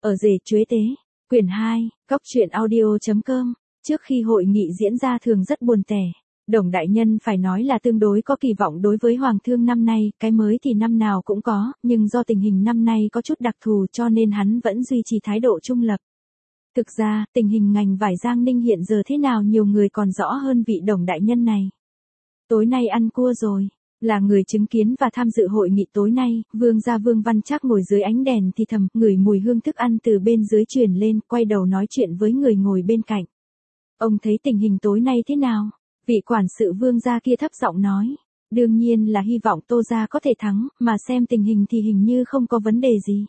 Ở rể chuế tế, quyển 2, Cóc truyện audio.com. Trước khi hội nghị diễn ra thường rất buồn tẻ. Đồng đại nhân phải nói là tương đối có kỳ vọng đối với Hoàng thương năm nay, cái mới thì năm nào cũng có, nhưng do tình hình năm nay có chút đặc thù cho nên hắn vẫn duy trì thái độ trung lập. Thực ra, tình hình ngành vải Giang Ninh hiện giờ thế nào nhiều người còn rõ hơn vị đồng đại nhân này. Tối nay ăn cua rồi. Là người chứng kiến và tham dự hội nghị tối nay, Vương gia Vương Văn Trác ngồi dưới ánh đèn thì thầm, ngửi mùi hương thức ăn từ bên dưới truyền lên, quay đầu nói chuyện với người ngồi bên cạnh. Ông thấy tình hình tối nay thế nào? Vị quản sự Vương gia kia thấp giọng nói. Đương nhiên là hy vọng Tô gia có thể thắng, mà xem tình hình thì hình như không có vấn đề gì.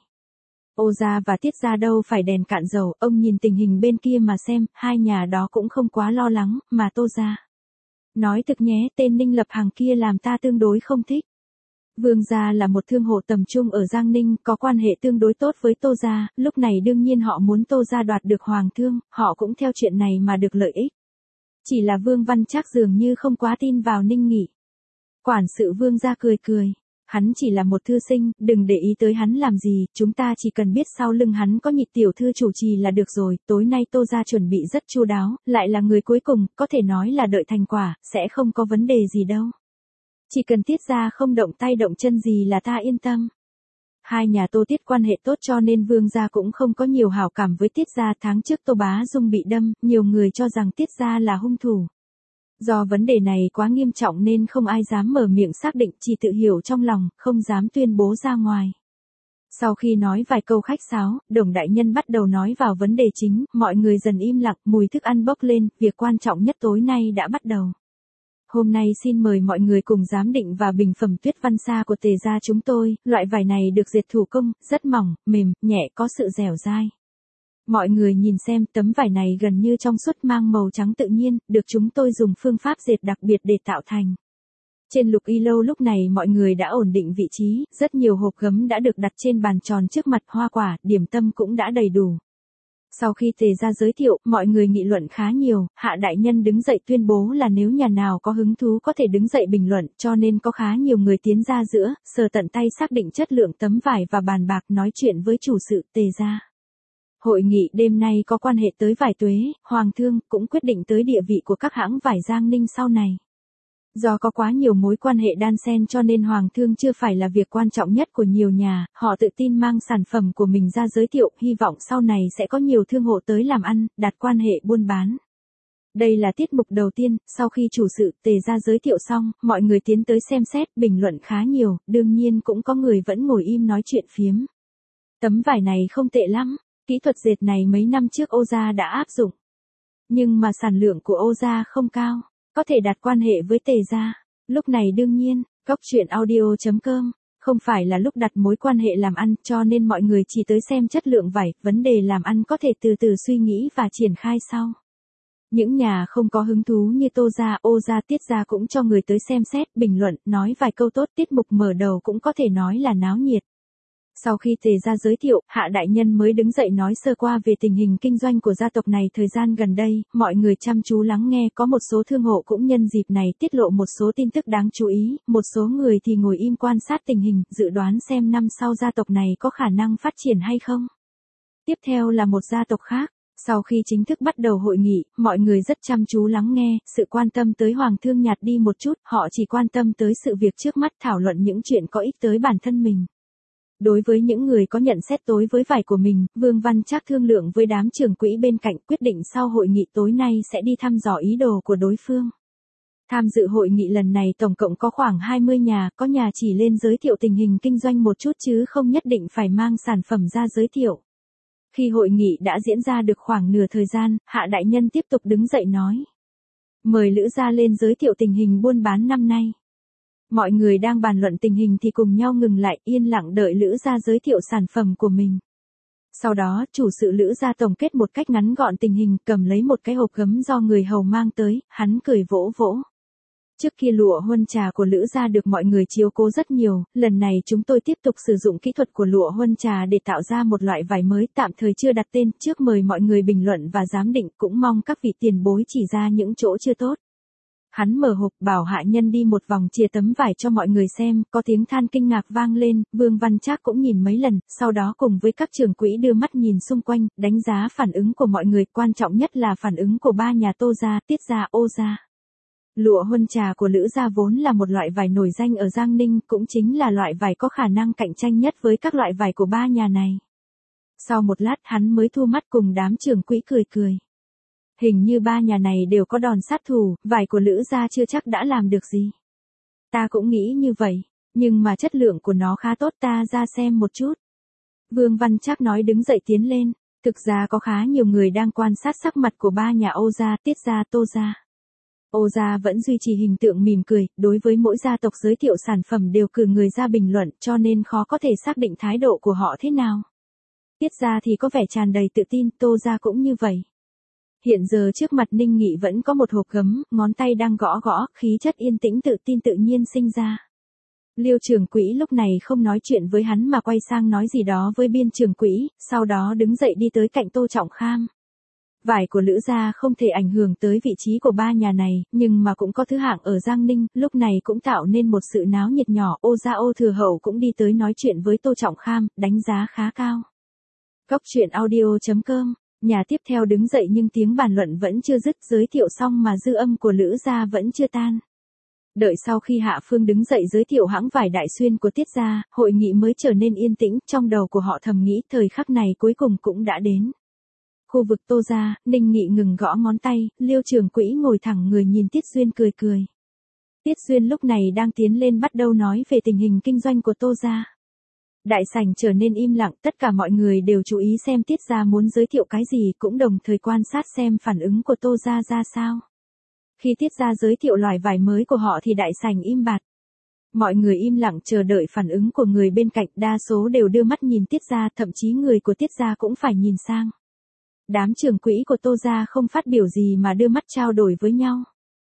Ô gia và Tiết gia đâu phải đèn cạn dầu, ông nhìn tình hình bên kia mà xem, hai nhà đó cũng không quá lo lắng, mà Tô gia. Nói thực nhé, tên Ninh Lập Hằng kia làm ta tương đối không thích. Vương gia là một thương hộ tầm trung ở Giang Ninh, có quan hệ tương đối tốt với Tô gia, lúc này đương nhiên họ muốn Tô gia đoạt được Hoàng thương, họ cũng theo chuyện này mà được lợi ích. Chỉ là Vương Văn Trác dường như không quá tin vào Ninh Nghị. Quản sự Vương gia cười cười. Hắn chỉ là một thư sinh, đừng để ý tới hắn làm gì, chúng ta chỉ cần biết sau lưng hắn có Nhị tiểu thư chủ trì là được rồi, tối nay Tô gia chuẩn bị rất chu đáo, lại là người cuối cùng, có thể nói là đợi thành quả, sẽ không có vấn đề gì đâu. Chỉ cần Tiết gia không động tay động chân gì là ta yên tâm. Hai nhà Tô Tiết quan hệ tốt cho nên Vương gia cũng không có nhiều hảo cảm với Tiết gia. Tháng trước Tô Bá Dung bị đâm, nhiều người cho rằng Tiết gia là hung thủ. Do vấn đề này quá nghiêm trọng nên không ai dám mở miệng xác định, chỉ tự hiểu trong lòng, không dám tuyên bố ra ngoài. Sau khi nói vài câu khách sáo, Đồng đại nhân bắt đầu nói vào vấn đề chính, mọi người dần im lặng, mùi thức ăn bốc lên, việc quan trọng nhất tối nay đã bắt đầu. Hôm nay xin mời mọi người cùng giám định và bình phẩm Tuyết Văn Sa của Tề gia chúng tôi, loại vải này được dệt thủ công, rất mỏng, mềm, nhẹ, có sự dẻo dai. Mọi người nhìn xem, tấm vải này gần như trong suốt mang màu trắng tự nhiên, được chúng tôi dùng phương pháp dệt đặc biệt để tạo thành. Trên lục y lâu lúc này mọi người đã ổn định vị trí, rất nhiều hộp gấm đã được đặt trên bàn tròn trước mặt, hoa quả, điểm tâm cũng đã đầy đủ. Sau khi Tề gia giới thiệu, mọi người nghị luận khá nhiều, Hạ đại nhân đứng dậy tuyên bố là nếu nhà nào có hứng thú có thể đứng dậy bình luận, cho nên có khá nhiều người tiến ra giữa, sờ tận tay xác định chất lượng tấm vải và bàn bạc nói chuyện với chủ sự Tề gia. Hội nghị đêm nay có quan hệ tới vải tuế, Hoàng thương, cũng quyết định tới địa vị của các hãng vải Giang Ninh sau này. Do có quá nhiều mối quan hệ đan xen cho nên Hoàng thương chưa phải là việc quan trọng nhất của nhiều nhà, họ tự tin mang sản phẩm của mình ra giới thiệu, hy vọng sau này sẽ có nhiều thương hộ tới làm ăn, đặt quan hệ buôn bán. Đây là tiết mục đầu tiên, sau khi chủ sự Tề gia giới thiệu xong, mọi người tiến tới xem xét, bình luận khá nhiều, đương nhiên cũng có người vẫn ngồi im nói chuyện phiếm. Tấm vải này không tệ lắm. Kỹ thuật dệt này mấy năm trước Ô gia đã áp dụng. Nhưng mà sản lượng của Ô gia không cao, có thể đặt quan hệ với Tề gia. Lúc này đương nhiên, Cóc truyện audio.com, không phải là lúc đặt mối quan hệ làm ăn cho nên mọi người chỉ tới xem chất lượng vải, vấn đề làm ăn có thể từ từ suy nghĩ và triển khai sau. Những nhà không có hứng thú như Tô gia, Ô gia, Tiết gia cũng cho người tới xem xét, bình luận, nói vài câu tốt, tiết mục mở đầu cũng có thể nói là náo nhiệt. Sau khi Tề gia giới thiệu, Hạ đại nhân mới đứng dậy nói sơ qua về tình hình kinh doanh của gia tộc này thời gian gần đây, mọi người chăm chú lắng nghe, có một số thương hộ cũng nhân dịp này tiết lộ một số tin tức đáng chú ý, một số người thì ngồi im quan sát tình hình, dự đoán xem năm sau gia tộc này có khả năng phát triển hay không. Tiếp theo là một gia tộc khác. Sau khi chính thức bắt đầu hội nghị, mọi người rất chăm chú lắng nghe, sự quan tâm tới Hoàng thương nhạt đi một chút, họ chỉ quan tâm tới sự việc trước mắt, thảo luận những chuyện có ích tới bản thân mình. Đối với những người có nhận xét tối với vải của mình, Vương Văn Trác thương lượng với đám trưởng quỹ bên cạnh, quyết định sau hội nghị tối nay sẽ đi thăm dò ý đồ của đối phương. Tham dự hội nghị lần này tổng cộng có khoảng 20 nhà, có nhà chỉ lên giới thiệu tình hình kinh doanh một chút chứ không nhất định phải mang sản phẩm ra giới thiệu. Khi hội nghị đã diễn ra được khoảng nửa thời gian, Hạ đại nhân tiếp tục đứng dậy nói. Mời Lữ gia lên giới thiệu tình hình buôn bán năm nay. Mọi người đang bàn luận tình hình thì cùng nhau ngừng lại, yên lặng đợi Lữ gia giới thiệu sản phẩm của mình. Sau đó, chủ sự Lữ gia tổng kết một cách ngắn gọn tình hình, cầm lấy một cái hộp gấm do người hầu mang tới, hắn cười vỗ vỗ. Trước kia lụa huân trà của Lữ gia được mọi người chiếu cố rất nhiều, lần này chúng tôi tiếp tục sử dụng kỹ thuật của lụa huân trà để tạo ra một loại vải mới, tạm thời chưa đặt tên, trước mời mọi người bình luận và giám định, cũng mong các vị tiền bối chỉ ra những chỗ chưa tốt. Hắn mở hộp bảo hạ nhân đi một vòng chia tấm vải cho mọi người xem, có tiếng than kinh ngạc vang lên, Vương Văn Trác cũng nhìn mấy lần, sau đó cùng với các trưởng quỹ đưa mắt nhìn xung quanh, đánh giá phản ứng của mọi người, quan trọng nhất là phản ứng của ba nhà Tô gia, Tiết gia, Ô gia. Lụa huân trà của Lữ gia vốn là một loại vải nổi danh ở Giang Ninh, cũng chính là loại vải có khả năng cạnh tranh nhất với các loại vải của ba nhà này. Sau một lát hắn mới thu mắt cùng đám trưởng quỹ cười cười. Hình như ba nhà này đều có đòn sát thủ, vải của Lữ gia chưa chắc đã làm được gì. Ta cũng nghĩ như vậy, nhưng mà chất lượng của nó khá tốt, ta ra xem một chút. Vương Văn Trác nói đứng dậy tiến lên, thực ra có khá nhiều người đang quan sát sắc mặt của ba nhà Ô gia, Tiết gia, Tô gia. Ô gia vẫn duy trì hình tượng mỉm cười, đối với mỗi gia tộc giới thiệu sản phẩm đều cử người ra bình luận, cho nên khó có thể xác định thái độ của họ thế nào. Tiết gia thì có vẻ tràn đầy tự tin, Tô gia cũng như vậy. Hiện giờ trước mặt Ninh Nghị vẫn có một hộp gấm, ngón tay đang gõ gõ, khí chất yên tĩnh tự tin tự nhiên sinh ra. Liêu trưởng quỹ lúc này không nói chuyện với hắn mà quay sang nói gì đó với biên trưởng quỹ, sau đó đứng dậy đi tới cạnh Tô Trọng Kham. Vải của Lữ gia không thể ảnh hưởng tới vị trí của ba nhà này, nhưng mà cũng có thứ hạng ở Giang Ninh, lúc này cũng tạo nên một sự náo nhiệt nhỏ. Ô gia Ô Thừa Hậu cũng đi tới nói chuyện với Tô Trọng Kham, đánh giá khá cao. Góc truyện audio.com. Nhà tiếp theo đứng dậy nhưng tiếng bàn luận vẫn chưa dứt, giới thiệu xong mà dư âm của Lữ gia vẫn chưa tan. Đợi sau khi Hạ Phương đứng dậy giới thiệu hãng vải Đại Xuyên của Tiết gia, hội nghị mới trở nên yên tĩnh, trong đầu của họ thầm nghĩ thời khắc này cuối cùng cũng đã đến. Khu vực Tô gia, Ninh Nghị ngừng gõ ngón tay, Liêu trưởng quỹ ngồi thẳng người nhìn Tiết Duyên cười cười. Tiết Duyên lúc này đang tiến lên bắt đầu nói về tình hình kinh doanh của Tô gia. Đại sảnh trở nên im lặng, tất cả mọi người đều chú ý xem Tiết gia muốn giới thiệu cái gì, cũng đồng thời quan sát xem phản ứng của Tô gia ra sao. Khi Tiết gia giới thiệu loại vải mới của họ thì đại sảnh im bặt. Mọi người im lặng chờ đợi phản ứng của người bên cạnh, đa số đều đưa mắt nhìn Tiết gia, thậm chí người của Tiết gia cũng phải nhìn sang. Đám trưởng quỹ của Tô gia không phát biểu gì mà đưa mắt trao đổi với nhau.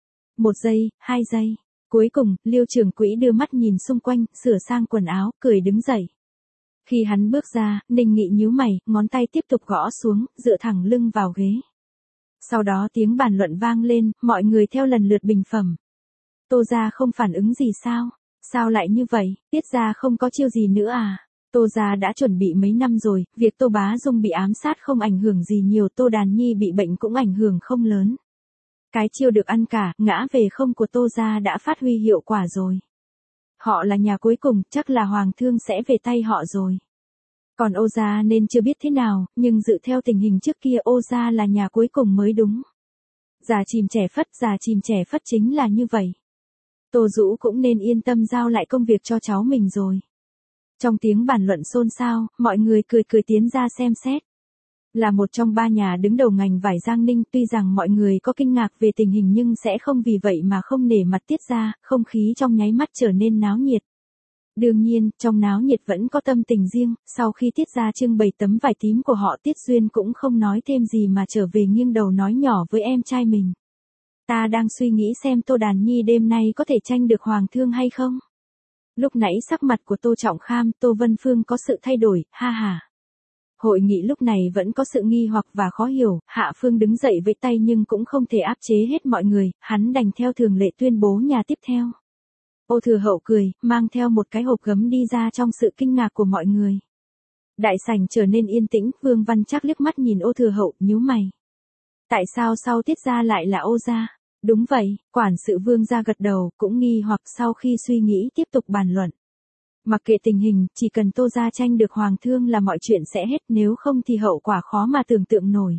1 giây, 2 giây. Cuối cùng, Liêu trưởng quỹ đưa mắt nhìn xung quanh, sửa sang quần áo, cười đứng dậy. Khi hắn bước ra, Ninh Nghị nhíu mày, ngón tay tiếp tục gõ xuống, dựa thẳng lưng vào ghế. Sau đó tiếng bàn luận vang lên, mọi người theo lần lượt bình phẩm. Tô gia không phản ứng gì sao? Sao lại như vậy? Tiết gia không có chiêu gì nữa à? Tô gia đã chuẩn bị mấy năm rồi, việc Tô Bá Dung bị ám sát không ảnh hưởng gì nhiều, Tô Đàn Nhi bị bệnh cũng ảnh hưởng không lớn. Cái chiêu được ăn cả, ngã về không của Tô gia đã phát huy hiệu quả rồi. Họ là nhà cuối cùng, chắc là Hoàng thương sẽ về tay họ rồi. Còn Ô gia nên chưa biết thế nào, nhưng dự theo tình hình trước kia Ô gia là nhà cuối cùng mới đúng. Già chìm trẻ phất chính là như vậy. Tô Dũ cũng nên yên tâm giao lại công việc cho cháu mình rồi. Trong tiếng bàn luận xôn xao, mọi người cười cười tiến ra xem xét. Là một trong ba nhà đứng đầu ngành vải Giang Ninh, tuy rằng mọi người có kinh ngạc về tình hình nhưng sẽ không vì vậy mà không nể mặt Tiết gia, không khí trong nháy mắt trở nên náo nhiệt. Đương nhiên, trong náo nhiệt vẫn có tâm tình riêng, sau khi Tiết gia trưng bày tấm vải tím của họ, Tiết Duyên cũng không nói thêm gì mà trở về nghiêng đầu nói nhỏ với em trai mình. Ta đang suy nghĩ xem Tô Đàn Nhi đêm nay có thể tranh được Hoàng thương hay không? Lúc nãy sắc mặt của Tô Trọng Kham, Tô Vân Phương có sự thay đổi, ha ha. Hội nghị lúc này vẫn có sự nghi hoặc và khó hiểu, Hạ Phương đứng dậy với tay nhưng cũng không thể áp chế hết mọi người, hắn đành theo thường lệ tuyên bố nhà tiếp theo. Ô Thừa Hậu cười, mang theo một cái hộp gấm đi ra trong sự kinh ngạc của mọi người. Đại sảnh trở nên yên tĩnh, Vương Văn Trác liếc mắt nhìn Ô Thừa Hậu, nhíu mày. Tại sao sau Tiết gia lại là Ô gia? Đúng vậy, quản sự Vương gia gật đầu, cũng nghi hoặc sau khi suy nghĩ tiếp tục bàn luận. Mặc kệ tình hình, chỉ cần Tô gia tranh được Hoàng thương là mọi chuyện sẽ hết, nếu không thì hậu quả khó mà tưởng tượng nổi.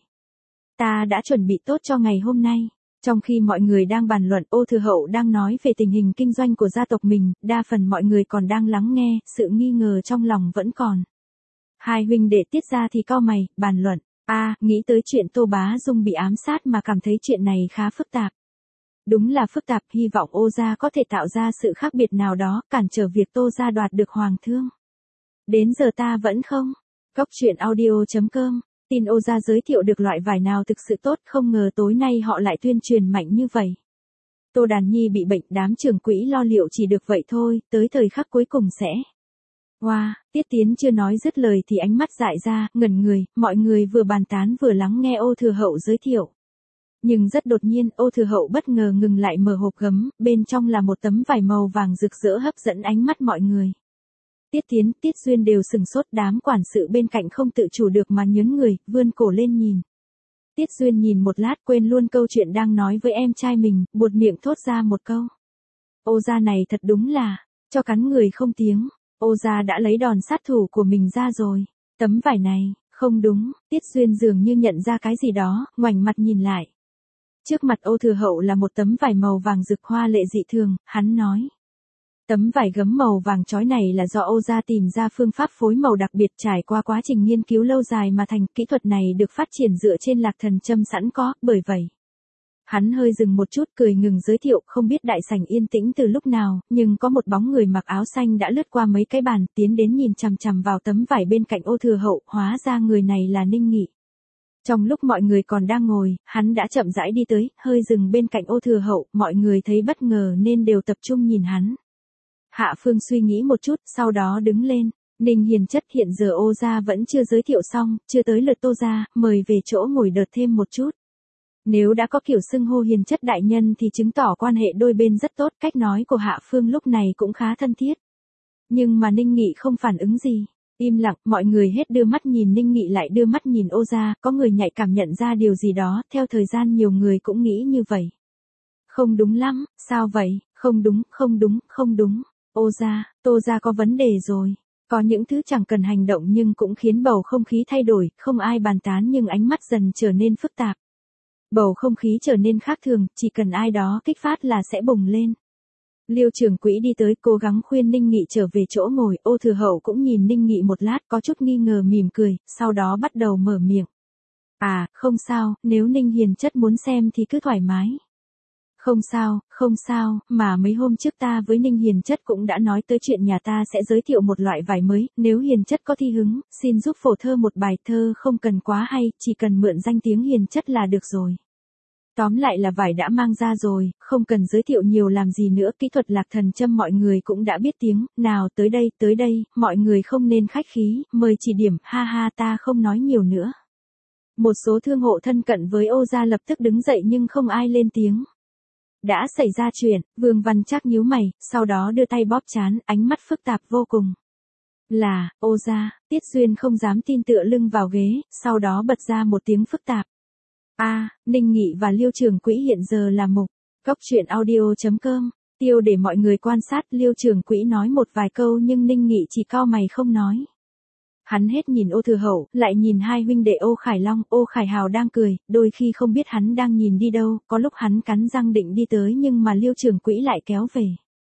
Ta đã chuẩn bị tốt cho ngày hôm nay. Trong khi mọi người đang bàn luận, Ô Thừa Hậu đang nói về tình hình kinh doanh của gia tộc mình, đa phần mọi người còn đang lắng nghe, sự nghi ngờ trong lòng vẫn còn. Hai huynh đệ Tiết gia thì cau mày, bàn luận, nghĩ tới chuyện Tô Bá Dung bị ám sát mà cảm thấy chuyện này khá phức tạp. Đúng là phức tạp, hy vọng Ô gia có thể tạo ra sự khác biệt nào đó, cản trở việc Tô gia đoạt được Hoàng thương. Đến giờ ta vẫn không. Góc truyện audio.com. Tin Ô gia giới thiệu được loại vải nào thực sự tốt, không ngờ tối nay họ lại tuyên truyền mạnh như vậy. Tô Đàn Nhi bị bệnh, đám trưởng quỹ lo liệu chỉ được vậy thôi, tới thời khắc cuối cùng sẽ. Tiết Tiến chưa nói dứt lời thì ánh mắt dại ra, ngẩn người, mọi người vừa bàn tán vừa lắng nghe Ô Thừa Hậu giới thiệu. Nhưng rất đột nhiên, Ô Thừa Hậu bất ngờ ngừng lại mở hộp gấm, bên trong là một tấm vải màu vàng rực rỡ hấp dẫn ánh mắt mọi người. Tiết Tiến, Tiết Duyên đều sừng sốt, đám quản sự bên cạnh không tự chủ được mà nhướng người, vươn cổ lên nhìn. Tiết Duyên nhìn một lát quên luôn câu chuyện đang nói với em trai mình, buột miệng thốt ra một câu. Ô gia này thật đúng là, cho cắn người không tiếng, Ô gia đã lấy đòn sát thủ của mình ra rồi. Tấm vải này, không đúng, Tiết Duyên dường như nhận ra cái gì đó, ngoảnh mặt nhìn lại. Trước mặt Ô Thừa Hậu là một tấm vải màu vàng rực hoa lệ dị thường, hắn nói. Tấm vải gấm màu vàng chói này là do Ô gia tìm ra phương pháp phối màu đặc biệt trải qua quá trình nghiên cứu lâu dài mà thành. Kỹ thuật này được phát triển dựa trên lạc thần châm sẵn có, bởi vậy. Hắn hơi dừng một chút cười ngừng giới thiệu, không biết đại sảnh yên tĩnh từ lúc nào, nhưng có một bóng người mặc áo xanh đã lướt qua mấy cái bàn, tiến đến nhìn chằm chằm vào tấm vải bên cạnh Ô Thừa Hậu, hóa ra người này là Ninh Nghị. Trong lúc mọi người còn đang ngồi, hắn đã chậm rãi đi tới, hơi dừng bên cạnh Ô Thừa Hậu, mọi người thấy bất ngờ nên đều tập trung nhìn hắn. Hạ Phương suy nghĩ một chút, sau đó đứng lên. Ninh Hiền Chất, hiện giờ Ô gia vẫn chưa giới thiệu xong, chưa tới lượt Tô gia, mời về chỗ ngồi đợt thêm một chút. Nếu đã có kiểu xưng hô Hiền Chất đại nhân thì chứng tỏ quan hệ đôi bên rất tốt, cách nói của Hạ Phương lúc này cũng khá thân thiết. Nhưng mà Ninh Nghị không phản ứng gì. Im lặng, mọi người hết đưa mắt nhìn Ninh Nghị lại đưa mắt nhìn Ô gia, có người nhạy cảm nhận ra điều gì đó, theo thời gian nhiều người cũng nghĩ như vậy. Không đúng lắm, sao vậy, không đúng, không đúng, không đúng. Ô gia, Tô gia có vấn đề rồi. Có những thứ chẳng cần hành động nhưng cũng khiến bầu không khí thay đổi, không ai bàn tán nhưng ánh mắt dần trở nên phức tạp. Bầu không khí trở nên khác thường, chỉ cần ai đó kích phát là sẽ bùng lên. Liêu Trường Quỹ đi tới cố gắng khuyên Ninh Nghị trở về chỗ ngồi, Ô Thừa Hậu cũng nhìn Ninh Nghị một lát có chút nghi ngờ mỉm cười, sau đó bắt đầu mở miệng. À, không sao, nếu Ninh Hiền Chất muốn xem thì cứ thoải mái. Không sao, mà mấy hôm trước ta với Ninh Hiền Chất cũng đã nói tới chuyện nhà ta sẽ giới thiệu một loại vải mới, nếu Hiền Chất có thi hứng, xin giúp phổ thơ một bài thơ không cần quá hay, chỉ cần mượn danh tiếng Hiền Chất là được rồi. Tóm lại là vải đã mang ra rồi, không cần giới thiệu nhiều làm gì nữa, kỹ thuật lạc thần châm mọi người cũng đã biết tiếng, nào tới đây, mọi người không nên khách khí, mời chỉ điểm, ha ha ta không nói nhiều nữa. Một số thương hộ thân cận với Ô gia lập tức đứng dậy nhưng không ai lên tiếng. Đã xảy ra chuyện, Vương Văn Trác nhíu mày, sau đó đưa tay bóp trán, ánh mắt phức tạp vô cùng. Là, Ô gia, Tiết Duyên không dám tin tựa lưng vào ghế, sau đó bật ra một tiếng phức tạp. Ninh Nghị và Liêu Trường Quỹ hiện giờ là mục. Cóc truyện audio.com, tiêu để mọi người quan sát. Liêu Trường Quỹ nói một vài câu nhưng Ninh Nghị chỉ cau mày không nói. Hắn hết nhìn Ô Thừa Hậu, lại nhìn hai huynh đệ Ô Khải Long, Ô Khải Hào đang cười, đôi khi không biết hắn đang nhìn đi đâu, có lúc hắn cắn răng định đi tới nhưng mà Liêu Trường Quỹ lại kéo về.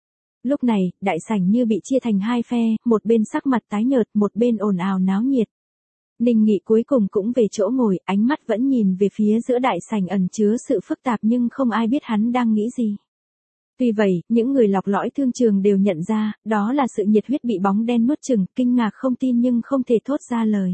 Lúc này, đại sảnh như bị chia thành hai phe, một bên sắc mặt tái nhợt, một bên ồn ào náo nhiệt. Ninh Nghị cuối cùng cũng về chỗ ngồi, ánh mắt vẫn nhìn về phía giữa đại sảnh ẩn chứa sự phức tạp nhưng không ai biết hắn đang nghĩ gì. Tuy vậy, những người lọc lõi thương trường đều nhận ra, đó là sự nhiệt huyết bị bóng đen nuốt chửng, kinh ngạc không tin nhưng không thể thốt ra lời.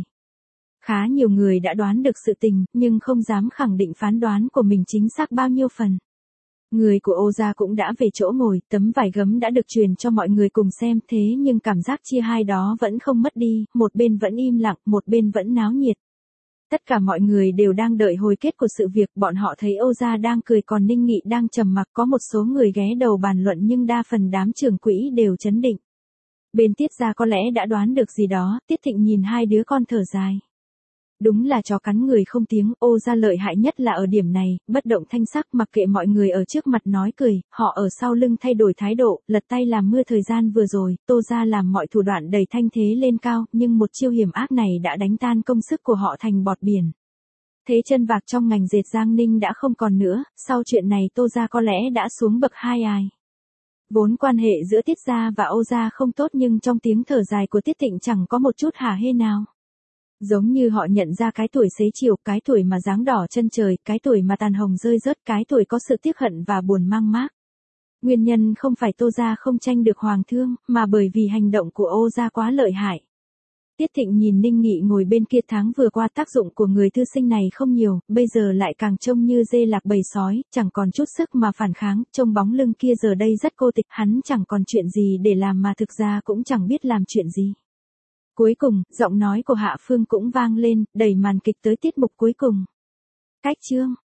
Khá nhiều người đã đoán được sự tình, nhưng không dám khẳng định phán đoán của mình chính xác bao nhiêu phần. Người của Ô gia cũng đã về chỗ ngồi, tấm vải gấm đã được truyền cho mọi người cùng xem, thế nhưng cảm giác chia hai đó vẫn không mất đi, một bên vẫn im lặng, một bên vẫn náo nhiệt. Tất cả mọi người đều đang đợi hồi kết của sự việc, bọn họ thấy Ô gia đang cười còn Ninh Nghị đang trầm mặc, có một số người ghé đầu bàn luận nhưng đa phần đám trưởng quỹ đều trấn định. Bên Tiết gia có lẽ đã đoán được gì đó, Tiết Thịnh nhìn hai đứa con thở dài. Đúng là chó cắn người không tiếng, Ô gia lợi hại nhất là ở điểm này, bất động thanh sắc mặc kệ mọi người ở trước mặt nói cười, họ ở sau lưng thay đổi thái độ, lật tay làm mưa. Thời gian vừa rồi, Tô gia làm mọi thủ đoạn đầy thanh thế lên cao, nhưng một chiêu hiểm ác này đã đánh tan công sức của họ thành bọt biển. Thế chân vạc trong ngành dệt Giang Ninh đã không còn nữa, sau chuyện này Tô gia có lẽ đã xuống bậc hai ai. Vốn quan hệ giữa Tiết gia và Ô gia không tốt nhưng trong tiếng thở dài của Tiết Thịnh chẳng có một chút hả hê nào. Giống như họ nhận ra cái tuổi xế chiều, cái tuổi mà dáng đỏ chân trời, cái tuổi mà tàn hồng rơi rớt, cái tuổi có sự tiếc hận và buồn mang mác. Nguyên nhân không phải Tô gia không tranh được hoàng thương, mà bởi vì hành động của Ô gia quá lợi hại. Tiết Thịnh nhìn Ninh Nghị ngồi bên kia, tháng vừa qua tác dụng của người thư sinh này không nhiều, bây giờ lại càng trông như dê lạc bầy sói, chẳng còn chút sức mà phản kháng, trông bóng lưng kia giờ đây rất cô tịch, hắn chẳng còn chuyện gì để làm mà thực ra cũng chẳng biết làm chuyện gì. Cuối cùng, giọng nói của Hạ Phương cũng vang lên, đẩy màn kịch tới tiết mục cuối cùng. Cách chương